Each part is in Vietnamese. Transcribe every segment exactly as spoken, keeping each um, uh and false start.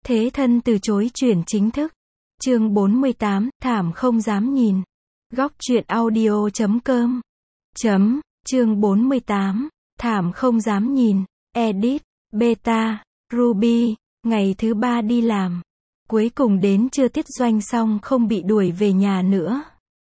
Thế thân từ chối chuyển chính thức. Chương bốn mươi tám, thảm không dám nhìn. Góc truyện audio chấm com. Chấm, chương bốn mươi tám, thảm không dám nhìn. Edit, beta, Ruby, ngày thứ ba đi làm. Cuối cùng đến trưa tiết doanh xong không bị đuổi về nhà nữa.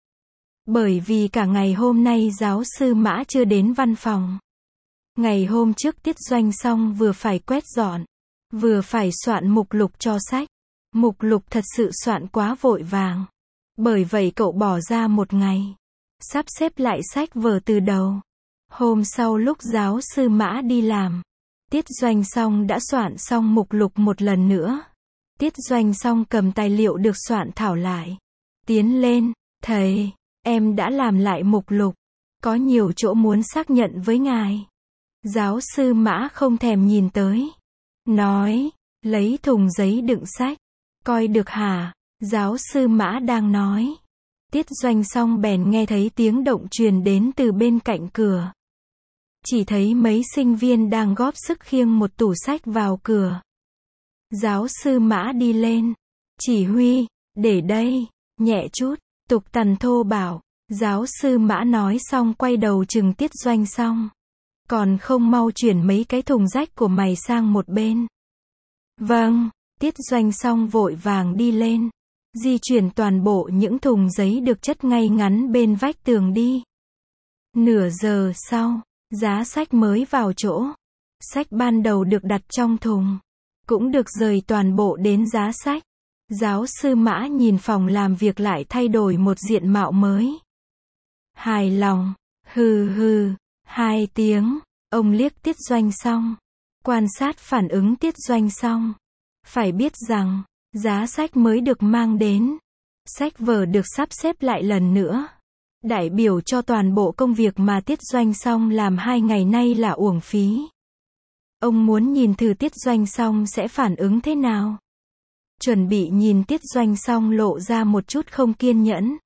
Bởi vì cả ngày hôm nay giáo sư Mã chưa đến văn phòng. Ngày hôm trước tiết doanh xong vừa phải quét dọn, vừa phải soạn mục lục cho sách. Mục lục thật sự soạn quá vội vàng. Bởi vậy cậu bỏ ra một ngày, sắp xếp lại sách vở từ đầu. Hôm sau lúc giáo sư Mã đi làm, tiết doanh xong đã soạn xong mục lục một lần nữa. Tiết doanh xong cầm tài liệu được soạn thảo lại. Tiến lên, thầy, em đã làm lại mục lục. Có nhiều chỗ muốn xác nhận với ngài. Giáo sư Mã không thèm nhìn tới. Nói, lấy thùng giấy đựng sách. Coi được hả? Giáo sư Mã đang nói. Tiết doanh xong bèn nghe thấy tiếng động truyền đến từ bên cạnh cửa. Chỉ thấy mấy sinh viên đang góp sức khiêng một tủ sách vào cửa. Giáo sư Mã đi lên. Chỉ huy, để đây, nhẹ chút, tục tằn thô bảo. Giáo sư Mã nói xong quay đầu chừng tiết doanh xong. Còn không mau chuyển mấy cái thùng rách của mày sang một bên. Vâng, tiết doanh xong vội vàng đi lên. Di chuyển toàn bộ những thùng giấy được chất ngay ngắn bên vách tường đi. Nửa giờ sau, giá sách mới vào chỗ. Sách ban đầu được đặt trong thùng, cũng được rời toàn bộ đến giá sách. Giáo sư Mã nhìn phòng làm việc lại thay đổi một diện mạo mới. Hài lòng, hừ hừ, hai tiếng, ông liếc tiết doanh xong. Quan sát phản ứng tiết doanh xong. Phải biết rằng, giá sách mới được mang đến. Sách vở được sắp xếp lại lần nữa. Đại biểu cho toàn bộ công việc mà tiết doanh xong làm hai ngày nay là uổng phí. Ông muốn nhìn thử tiết doanh xong sẽ phản ứng thế nào. Chuẩn bị nhìn tiết doanh xong lộ ra một chút không kiên nhẫn.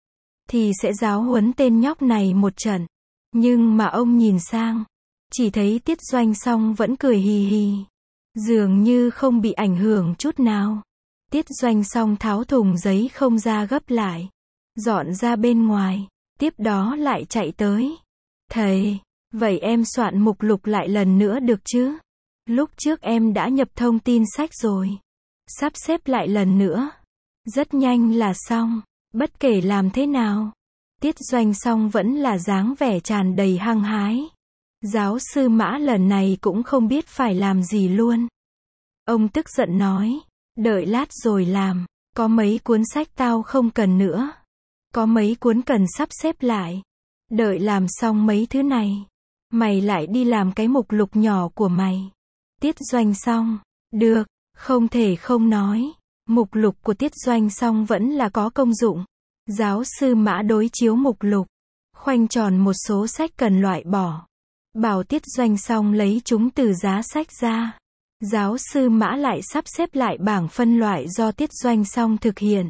Thì sẽ giáo huấn tên nhóc này một trận. Nhưng mà ông nhìn sang. Chỉ thấy tiết doanh xong vẫn cười hì hì. Dường như không bị ảnh hưởng chút nào. Tiết doanh xong tháo thùng giấy không ra gấp lại. Dọn ra bên ngoài. Tiếp đó lại chạy tới. Thầy, vậy em soạn mục lục lại lần nữa được chứ? Lúc trước em đã nhập thông tin sách rồi. Sắp xếp lại lần nữa. Rất nhanh là xong. Bất kể làm thế nào. Tiết doanh xong vẫn là dáng vẻ tràn đầy hăng hái. Giáo sư Mã lần này cũng không biết phải làm gì luôn. Ông tức giận nói. Đợi lát rồi làm. Có mấy cuốn sách tao không cần nữa. Có mấy cuốn cần sắp xếp lại. Đợi làm xong mấy thứ này. Mày lại đi làm cái mục lục nhỏ của mày. Tiết doanh xong. Được, không thể không nói. Mục lục của tiết doanh xong vẫn là có công dụng. Giáo sư Mã đối chiếu mục lục. Khoanh tròn một số sách cần loại bỏ. Bảo tiết doanh xong lấy chúng từ giá sách ra. Giáo sư Mã lại sắp xếp lại bảng phân loại do tiết doanh xong thực hiện.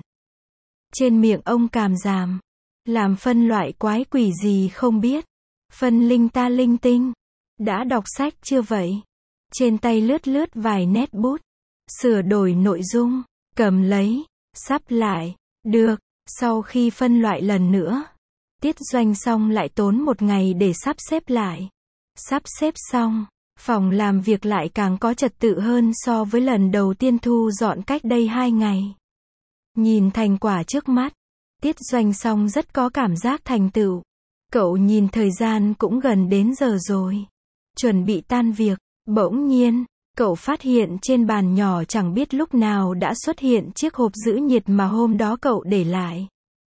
Trên miệng ông càm ràm. Làm phân loại quái quỷ gì không biết. Phân linh ta linh tinh. Đã đọc sách chưa vậy? Trên tay lướt lướt vài nét bút. Sửa đổi nội dung. Cầm lấy. Sắp lại. Được. Sau khi phân loại lần nữa. Tiết doanh xong lại tốn một ngày để sắp xếp lại. Sắp xếp xong. Phòng làm việc lại càng có trật tự hơn so với lần đầu tiên thu dọn cách đây hai ngày. Nhìn thành quả trước mắt. Tiết doanh xong rất có cảm giác thành tựu. Cậu nhìn thời gian cũng gần đến giờ rồi. Chuẩn bị tan việc. Bỗng nhiên, cậu phát hiện trên bàn nhỏ chẳng biết lúc nào đã xuất hiện chiếc hộp giữ nhiệt mà hôm đó cậu để lại.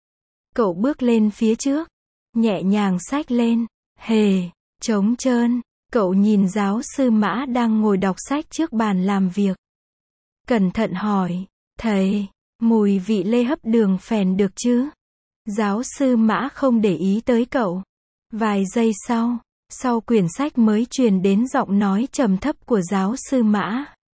Cậu bước lên phía trước. Nhẹ nhàng xách lên. Hề, trống trơn. Cậu nhìn giáo sư Mã đang ngồi đọc sách trước bàn làm việc. Cẩn thận hỏi. Thầy, mùi vị lê hấp đường phèn được chứ? Giáo sư Mã không để ý tới cậu. Vài giây sau, sau quyển sách mới truyền đến giọng nói trầm thấp của giáo sư Mã.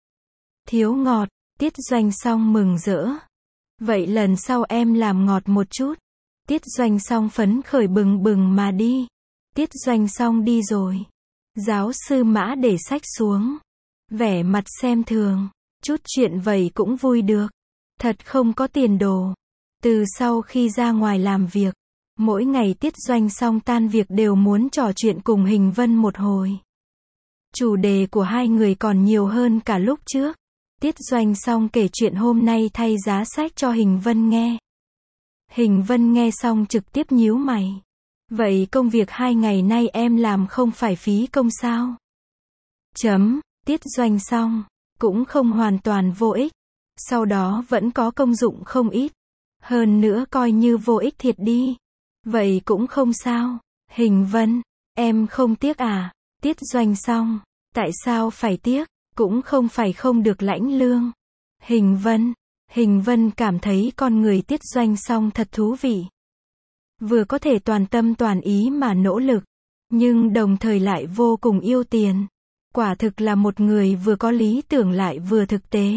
Thiếu ngọt, tiết doanh xong mừng rỡ. Vậy lần sau em làm ngọt một chút. Tiết doanh xong phấn khởi bừng bừng mà đi. Tiết doanh xong đi rồi. Giáo sư Mã để sách xuống. Vẻ mặt xem thường. Chút chuyện vậy cũng vui được. Thật không có tiền đồ. Từ sau khi ra ngoài làm việc, mỗi ngày Tiết Doanh xong tan việc đều muốn trò chuyện cùng Hình Vân một hồi. Chủ đề của hai người còn nhiều hơn cả lúc trước. Tiết Doanh xong kể chuyện hôm nay thay giá sách cho Hình Vân nghe. Hình Vân nghe xong trực tiếp nhíu mày. Vậy công việc hai ngày nay em làm không phải phí công sao? Chấm, Tiết Doanh xong, cũng không hoàn toàn vô ích. Sau đó vẫn có công dụng không ít. Hơn nữa coi như vô ích thiệt đi. Vậy cũng không sao. Hình Vân, em không tiếc à? Tiết Doanh xong, tại sao phải tiếc? Cũng không phải không được lãnh lương. Hình Vân, Hình Vân cảm thấy con người Tiết Doanh xong thật thú vị. Vừa có thể toàn tâm toàn ý mà nỗ lực, nhưng đồng thời lại vô cùng yêu tiền. Quả thực là một người vừa có lý tưởng lại vừa thực tế.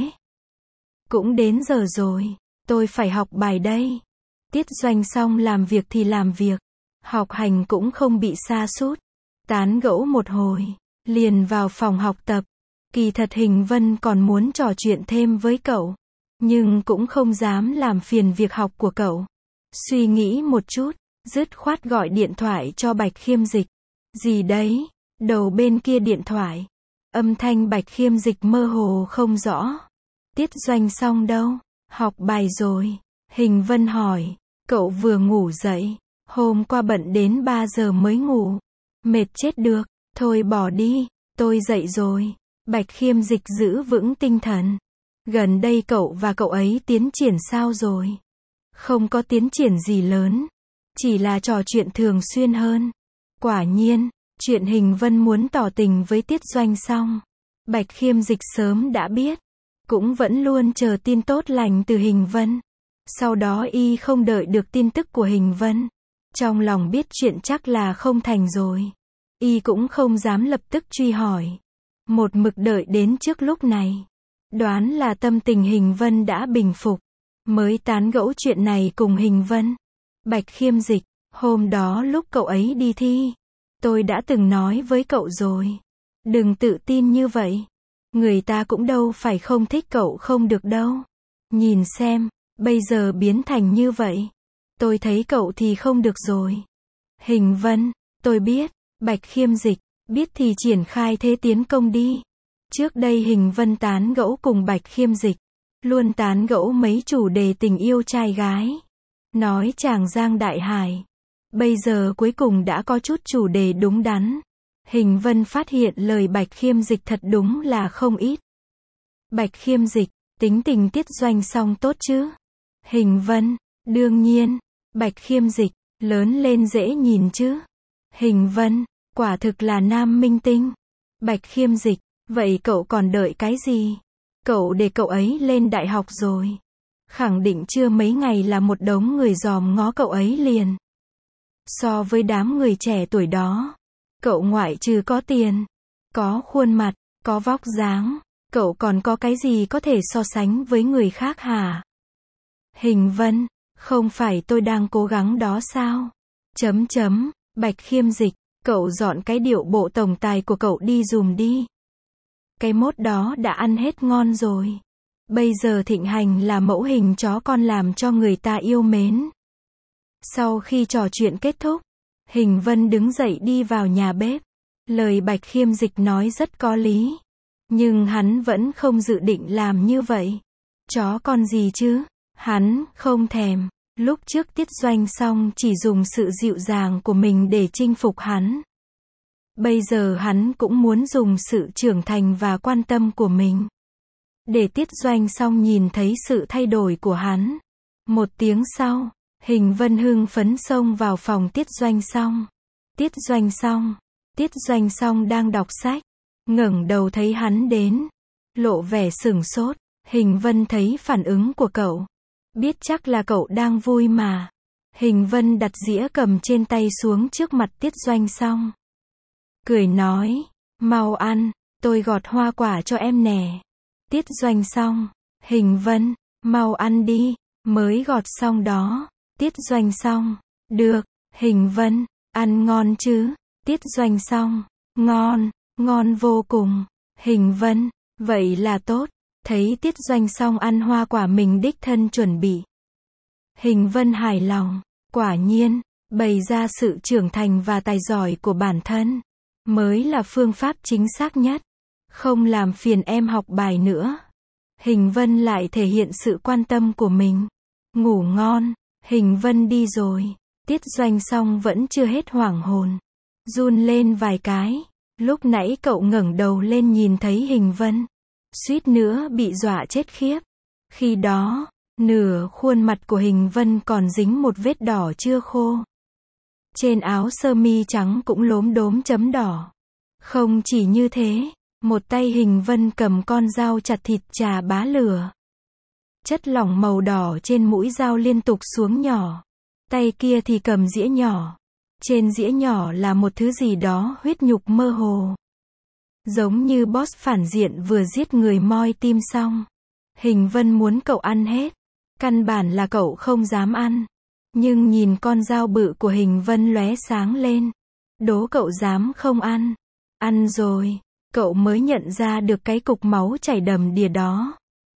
Cũng đến giờ rồi, tôi phải học bài đây. Tiết Doanh xong làm việc thì làm việc, học hành cũng không bị sa sút. Tán gẫu một hồi, liền vào phòng học tập. Kỳ thật Hình Vân còn muốn trò chuyện thêm với cậu, nhưng cũng không dám làm phiền việc học của cậu. Suy nghĩ một chút, dứt khoát gọi điện thoại cho Bạch Khiêm Dịch. Gì đấy? Đầu bên kia điện thoại, âm thanh Bạch Khiêm Dịch mơ hồ không rõ. Tiết Doanh xong đâu? Học bài rồi. Hình Vân hỏi. Cậu vừa ngủ dậy. Hôm qua bận đến ba giờ mới ngủ. Mệt chết được. Thôi bỏ đi. Tôi dậy rồi. Bạch Khiêm Dịch giữ vững tinh thần. Gần đây cậu và cậu ấy tiến triển sao rồi? Không có tiến triển gì lớn. Chỉ là trò chuyện thường xuyên hơn. Quả nhiên, chuyện Hình Vân muốn tỏ tình với Tiết Doanh xong, Bạch Khiêm Dịch sớm đã biết. Cũng vẫn luôn chờ tin tốt lành từ Hình Vân. Sau đó y không đợi được tin tức của Hình Vân. Trong lòng biết chuyện chắc là không thành rồi. Y cũng không dám lập tức truy hỏi. Một mực đợi đến trước lúc này. Đoán là tâm tình Hình Vân đã bình phục. Mới tán gẫu chuyện này cùng Hình Vân. Bạch Khiêm Dịch, hôm đó lúc cậu ấy đi thi, tôi đã từng nói với cậu rồi. Đừng tự tin như vậy. Người ta cũng đâu phải không thích cậu không được đâu. Nhìn xem, bây giờ biến thành như vậy. Tôi thấy cậu thì không được rồi. Hình Vân, tôi biết. Bạch Khiêm Dịch, biết thì triển khai thế tiến công đi. Trước đây Hình Vân tán gẫu cùng Bạch Khiêm Dịch. Luôn tán gẫu mấy chủ đề tình yêu trai gái. Nói chàng Giang Đại Hải. Bây giờ cuối cùng đã có chút chủ đề đúng đắn. Hình Vân phát hiện lời Bạch Khiêm Dịch thật đúng là không ít. Bạch Khiêm Dịch, tính tình Tiết Doanh xong tốt chứ? Hình Vân, đương nhiên. Bạch Khiêm Dịch, lớn lên dễ nhìn chứ? Hình Vân, quả thực là nam minh tinh. Bạch Khiêm Dịch, vậy cậu còn đợi cái gì? Cậu để cậu ấy lên đại học rồi. Khẳng định chưa mấy ngày là một đống người dòm ngó cậu ấy liền. So với đám người trẻ tuổi đó, cậu ngoại trừ có tiền, có khuôn mặt, có vóc dáng, cậu còn có cái gì có thể so sánh với người khác hả? Hình Vân, không phải tôi đang cố gắng đó sao? Chấm chấm, Bạch Khiêm Dịch, cậu dọn cái điệu bộ tổng tài của cậu đi dùm đi. Cái mốt đó đã ăn hết ngon rồi. Bây giờ thịnh hành là mẫu hình chó con làm cho người ta yêu mến. Sau khi trò chuyện kết thúc, Hình Vân đứng dậy đi vào nhà bếp. Lời Bạch Khiêm Dịch nói rất có lý. Nhưng hắn vẫn không dự định làm như vậy. Chó con gì chứ? Hắn không thèm. Lúc trước Tiết Doanh xong chỉ dùng sự dịu dàng của mình để chinh phục hắn. Bây giờ hắn cũng muốn dùng sự trưởng thành và quan tâm của mình. Để Tiết Doanh xong nhìn thấy sự thay đổi của hắn. Một tiếng sau, Hình Vân hưng phấn xông vào phòng Tiết Doanh xong. Tiết Doanh xong. Tiết Doanh xong đang đọc sách. Ngẩng đầu thấy hắn đến. Lộ vẻ sửng sốt. Hình Vân thấy phản ứng của cậu. Biết chắc là cậu đang vui mà. Hình Vân đặt dĩa cầm trên tay xuống trước mặt Tiết Doanh xong. Cười nói. Mau ăn, tôi gọt hoa quả cho em nè. Tiết Doanh xong. Hình Vân, mau ăn đi, mới gọt xong đó. Tiết Doanh xong. Được. Hình Vân, ăn ngon chứ? Tiết Doanh xong. Ngon, ngon vô cùng. Hình Vân, vậy là tốt. Thấy Tiết Doanh Song ăn hoa quả mình đích thân chuẩn bị. Hình Vân hài lòng, quả nhiên, bày ra sự trưởng thành và tài giỏi của bản thân, mới là phương pháp chính xác nhất. Không làm phiền em học bài nữa. Hình Vân lại thể hiện sự quan tâm của mình. Ngủ ngon, Hình Vân đi rồi. Tiết Doanh Song vẫn chưa hết hoảng hồn. Run lên vài cái. Lúc nãy cậu ngẩng đầu lên nhìn thấy Hình Vân. Suýt nữa bị dọa chết khiếp. Khi đó, nửa khuôn mặt của Hình Vân còn dính một vết đỏ chưa khô. Trên áo sơ mi trắng cũng lốm đốm chấm đỏ. Không chỉ như thế, một tay Hình Vân cầm con dao chặt thịt chà bá lửa. Chất lỏng màu đỏ trên mũi dao liên tục xuống nhỏ. Tay kia thì cầm dĩa nhỏ. Trên dĩa nhỏ là một thứ gì đó huyết nhục mơ hồ. Giống như boss phản diện vừa giết người moi tim xong. Hình Vân muốn cậu ăn hết. Căn bản là cậu không dám ăn. Nhưng nhìn con dao bự của Hình Vân lóe sáng lên. Đố cậu dám không ăn. Ăn rồi, cậu mới nhận ra được cái cục máu chảy đầm đìa đó.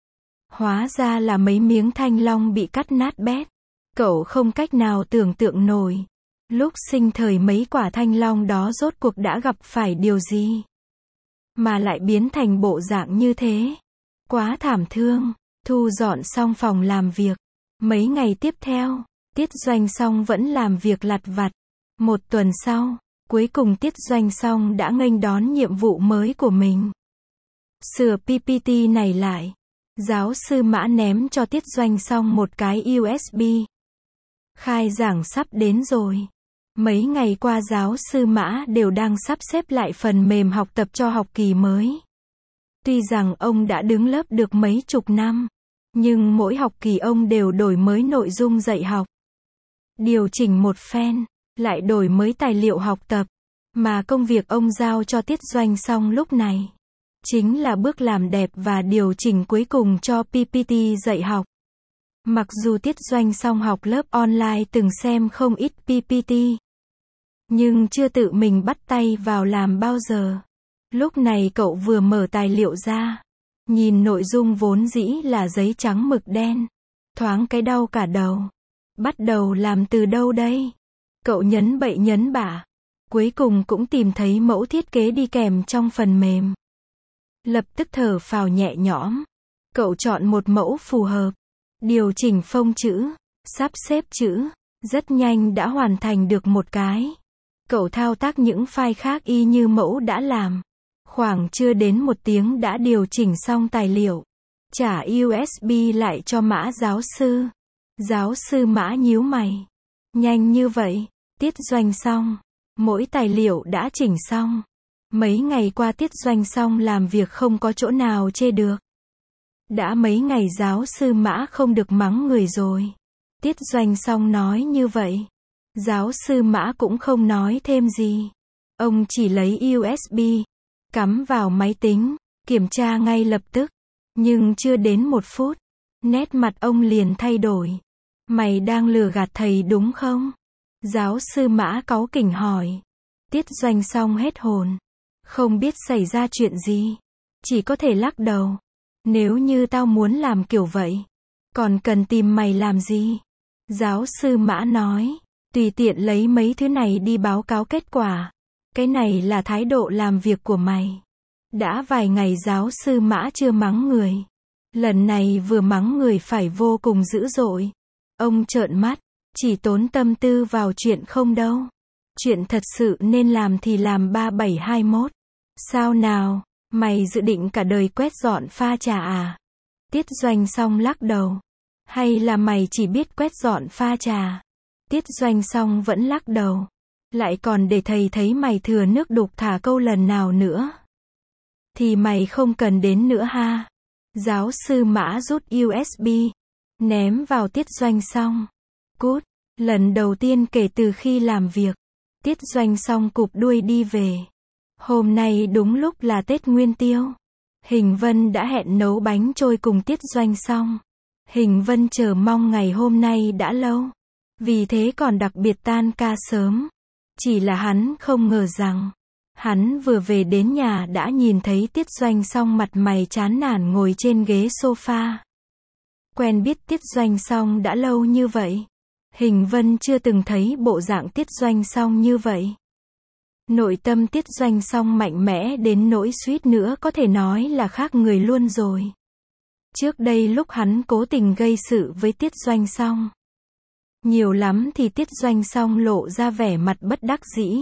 Hóa ra là mấy miếng thanh long bị cắt nát bét. Cậu không cách nào tưởng tượng nổi. Lúc sinh thời mấy quả thanh long đó rốt cuộc đã gặp phải điều gì. Mà lại biến thành bộ dạng như thế. Quá thảm thương. Thu dọn xong phòng làm việc. Mấy ngày tiếp theo, Tiết Doanh Song vẫn làm việc lặt vặt. Một tuần sau, cuối cùng Tiết Doanh Song đã nghênh đón nhiệm vụ mới của mình. Sửa pê pê tê này lại. Giáo sư Mã ném cho Tiết Doanh Song một cái u ét bê. Khai giảng sắp đến rồi. Mấy ngày qua giáo sư Mã đều đang sắp xếp lại phần mềm học tập cho học kỳ mới. Tuy rằng ông đã đứng lớp được mấy chục năm, nhưng mỗi học kỳ ông đều đổi mới nội dung dạy học. Điều chỉnh một phen, lại đổi mới tài liệu học tập. Mà công việc ông giao cho Tiết Doanh Song lúc này, chính là bước làm đẹp và điều chỉnh cuối cùng cho pê pê tê dạy học. Mặc dù Tiết Doanh Song học lớp online từng xem không ít pê pê tê, nhưng chưa tự mình bắt tay vào làm bao giờ. Lúc này cậu vừa mở tài liệu ra, nhìn nội dung vốn dĩ là giấy trắng mực đen, thoáng cái đau cả đầu. Bắt đầu làm từ đâu đây? Cậu nhấn bậy nhấn bạ, cuối cùng cũng tìm thấy mẫu thiết kế đi kèm trong phần mềm. Lập tức thở phào nhẹ nhõm. Cậu chọn một mẫu phù hợp, điều chỉnh phông chữ, sắp xếp chữ, rất nhanh đã hoàn thành được một cái. Cậu thao tác những file khác y như mẫu đã làm. Khoảng chưa đến một tiếng đã điều chỉnh xong tài liệu. Trả u ét bê lại cho Mã giáo sư. Giáo sư Mã nhíu mày. Nhanh như vậy, Tiết Doanh Song. Mỗi tài liệu đã chỉnh xong. Mấy ngày qua Tiết Doanh Song làm việc không có chỗ nào chê được. Đã mấy ngày giáo sư Mã không được mắng người rồi. Tiết Doanh Song nói như vậy. Giáo sư Mã cũng không nói thêm gì. Ông chỉ lấy u ét bê, cắm vào máy tính, kiểm tra ngay lập tức. Nhưng chưa đến một phút, nét mặt ông liền thay đổi. Mày đang lừa gạt thầy đúng không? Giáo sư Mã cáu kỉnh hỏi. Tiết Doanh Song hết hồn. Không biết xảy ra chuyện gì. Chỉ có thể lắc đầu. Nếu như tao muốn làm kiểu vậy, còn cần tìm mày làm gì? Giáo sư Mã nói. Tùy tiện lấy mấy thứ này đi báo cáo kết quả. Cái này là thái độ làm việc của mày. Đã vài ngày giáo sư Mã chưa mắng người. Lần này vừa mắng người phải vô cùng dữ dội. Ông trợn mắt. Chỉ tốn tâm tư vào chuyện không đâu. Chuyện thật sự nên làm thì làm ba bảy hai mốt. Sao nào, mày dự định cả đời quét dọn pha trà à? Tiết Doanh Song lắc đầu. Hay là mày chỉ biết quét dọn pha trà? Tiết Doanh Song vẫn lắc đầu. Lại còn để thầy thấy mày thừa nước đục thả câu lần nào nữa. Thì mày không cần đến nữa ha. Giáo sư Mã rút u ét bê, ném vào Tiết Doanh Song. Cút, lần đầu tiên kể từ khi làm việc. Tiết Doanh Song cụp đuôi đi về. Hôm nay đúng lúc là Tết Nguyên Tiêu. Hình Vân đã hẹn nấu bánh trôi cùng Tiết Doanh Song. Hình Vân chờ mong ngày hôm nay đã lâu. Vì thế còn đặc biệt tan ca sớm. Chỉ là hắn không ngờ rằng, Hắn vừa về đến nhà đã nhìn thấy Tiết Doanh Song mặt mày chán nản ngồi trên ghế sofa. Quen biết Tiết Doanh Song đã lâu như vậy. Hình Vân chưa từng thấy bộ dạng Tiết Doanh Song như vậy. Nội tâm Tiết Doanh Song mạnh mẽ đến nỗi suýt nữa có thể nói là khác người luôn rồi. Trước đây lúc hắn cố tình gây sự với Tiết Doanh Song, nhiều lắm thì Tiết Doanh Song lộ ra vẻ mặt bất đắc dĩ.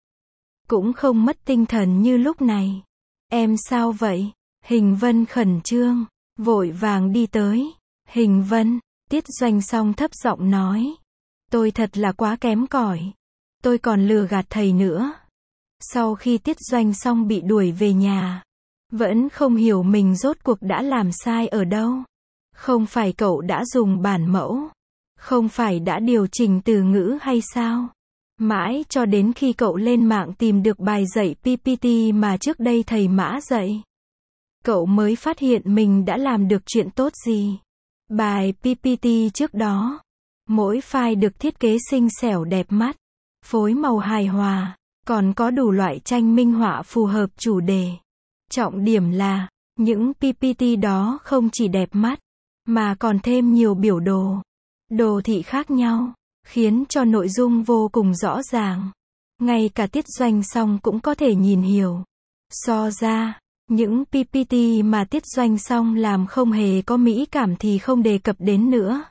Cũng không mất tinh thần như lúc này. Em sao vậy? Hình Vân khẩn trương, vội vàng đi tới. Hình Vân, Tiết Doanh Song thấp giọng nói. Tôi thật là quá kém cỏi. Tôi còn lừa gạt thầy nữa. Sau khi Tiết Doanh Song bị đuổi về nhà, vẫn không hiểu mình rốt cuộc đã làm sai ở đâu. Không phải cậu đã dùng bản mẫu, không phải đã điều chỉnh từ ngữ hay sao? Mãi cho đến khi cậu lên mạng tìm được bài dạy pê pê tê mà trước đây thầy Mã dạy, cậu mới phát hiện mình đã làm được chuyện tốt gì. Bài pê pê tê trước đó, mỗi file được thiết kế xinh xẻo đẹp mắt, phối màu hài hòa, còn có đủ loại tranh minh họa phù hợp chủ đề. Trọng điểm là, những pê pê tê đó không chỉ đẹp mắt, mà còn thêm nhiều biểu đồ, đồ thị khác nhau, khiến cho nội dung vô cùng rõ ràng. Ngay cả Tiết Doanh Song cũng có thể nhìn hiểu. So ra, những pê pê tê mà Tiết Doanh Song làm không hề có mỹ cảm thì không đề cập đến nữa.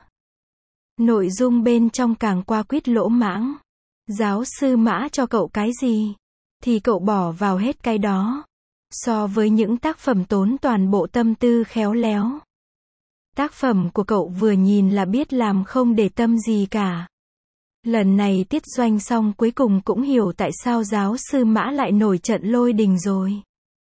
Nội dung bên trong càng qua quýt lỗ mãng. Giáo sư Mã cho cậu cái gì, thì cậu bỏ vào hết cái đó. So với những tác phẩm tốn toàn bộ tâm tư khéo léo, tác phẩm của cậu vừa nhìn là biết làm không để tâm gì cả. Lần này Tiết Doanh Song cuối cùng cũng hiểu tại sao giáo sư Mã lại nổi trận lôi đình rồi.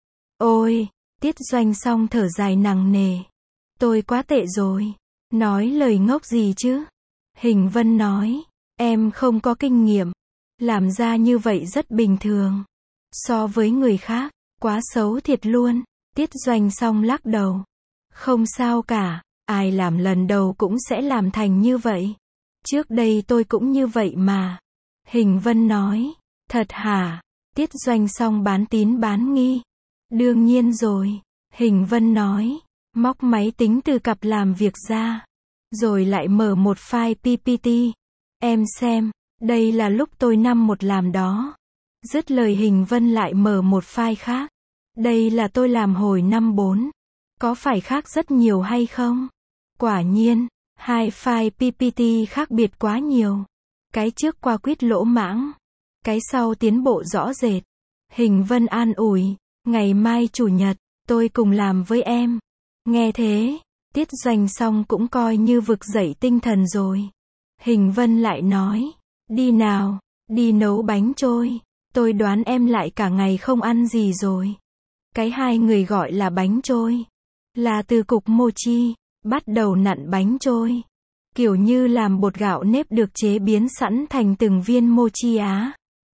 Ôi, Tiết Doanh Song thở dài nặng nề. Tôi quá tệ rồi. Nói lời ngốc gì chứ? Hình Vân nói, em không có kinh nghiệm. Làm ra như vậy rất bình thường. So với người khác, quá xấu thiệt luôn. Tiết Doanh Song lắc đầu. Không sao cả, ai làm lần đầu cũng sẽ làm thành như vậy. Trước đây tôi cũng như vậy mà. Hình Vân nói, thật hả? Tiết Doanh Song bán tín bán nghi. Đương nhiên rồi. Hình Vân nói, móc máy tính từ cặp làm việc ra, rồi lại mở một file pê pê tê. Em xem, đây là lúc tôi năm một làm đó. Dứt lời Hình Vân lại mở một file khác. Đây là tôi làm hồi năm bốn. Có phải khác rất nhiều hay không? Quả nhiên, hai file pê pê tê khác biệt quá nhiều. Cái trước qua quýt lỗ mãng, cái sau tiến bộ rõ rệt. Hình Vân an ủi, ngày mai chủ nhật, tôi cùng làm với em. Nghe thế, Tiết Doanh Song cũng coi như vực dậy tinh thần rồi. Hình Vân lại nói, đi nào, đi nấu bánh trôi. Tôi đoán em lại cả ngày không ăn gì rồi. Cái hai người gọi là bánh trôi, là từ cục mochi, bắt đầu nặn bánh trôi. Kiểu như làm bột gạo nếp được chế biến sẵn thành từng viên mochi á.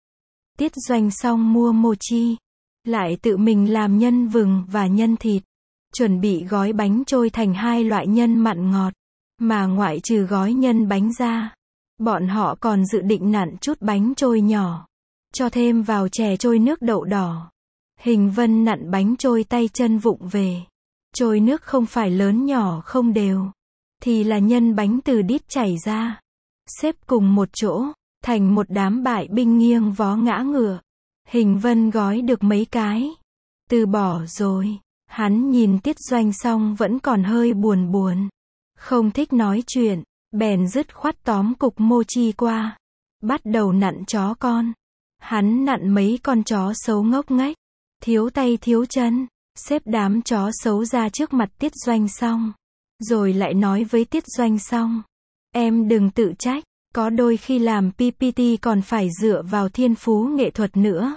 Tiết Doanh Song mua mochi, lại tự mình làm nhân vừng và nhân thịt. Chuẩn bị gói bánh trôi thành hai loại nhân mặn ngọt. Mà ngoại trừ gói nhân bánh ra, bọn họ còn dự định nặn chút bánh trôi nhỏ, cho thêm vào chè trôi nước đậu đỏ. Hình Vân nặn bánh trôi tay chân vụng về. Trôi nước không phải lớn nhỏ không đều, thì là nhân bánh từ đít chảy ra, xếp cùng một chỗ, thành một đám bại binh nghiêng vó ngã ngựa. Hình Vân gói được mấy cái, từ bỏ rồi. Hắn nhìn Tiết Doanh Song vẫn còn hơi buồn buồn, không thích nói chuyện, bèn dứt khoát tóm cục mochi qua, bắt đầu nặn chó con. Hắn nặn mấy con chó xấu ngốc nghếch, thiếu tay thiếu chân, xếp đám chó xấu ra trước mặt Tiết Doanh Song, rồi lại nói với Tiết Doanh Song, em đừng tự trách, có đôi khi làm pê pê tê còn phải dựa vào thiên phú nghệ thuật nữa.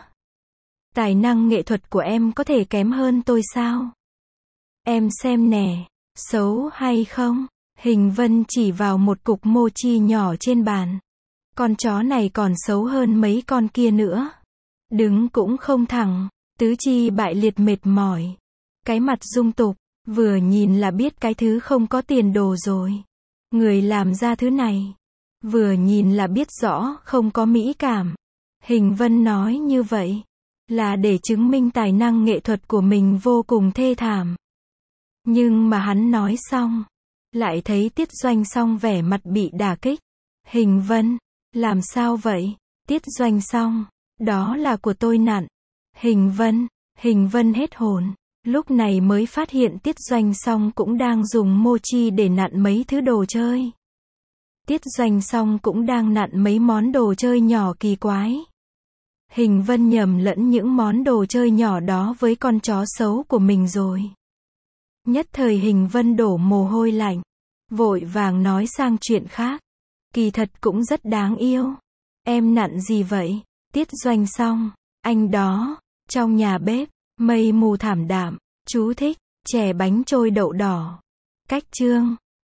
Tài năng nghệ thuật của em có thể kém hơn tôi sao? Em xem nè, xấu hay không? Hình Vân chỉ vào một cục mochi nhỏ trên bàn. Con chó này còn xấu hơn mấy con kia nữa. Đứng cũng không thẳng, tứ chi bại liệt mệt mỏi. Cái mặt dung tục, vừa nhìn là biết cái thứ không có tiền đồ rồi. Người làm ra thứ này, vừa nhìn là biết rõ không có mỹ cảm. Hình Vân nói như vậy. là để chứng minh tài năng nghệ thuật của mình vô cùng thê thảm. Nhưng mà hắn nói xong, lại thấy Tiết Doanh Song vẻ mặt bị đả kích. Hình Vân, làm sao vậy? Tiết Doanh Song, đó là của tôi nặn. Hình Vân, Hình Vân hết hồn, lúc này mới phát hiện Tiết Doanh Song cũng đang dùng mochi để nặn mấy thứ đồ chơi. Tiết Doanh Song cũng đang nặn mấy món đồ chơi nhỏ kỳ quái. Hình Vân nhầm lẫn những món đồ chơi nhỏ đó với con chó xấu của mình rồi. Nhất thời Hình Vân đổ mồ hôi lạnh, vội vàng nói sang chuyện khác. Kỳ thật cũng rất đáng yêu. Em nặn gì vậy? Tiết Doanh Song, anh đó, trong nhà bếp, mây mù thảm đạm, chú thích, chè bánh trôi đậu đỏ. Cách chương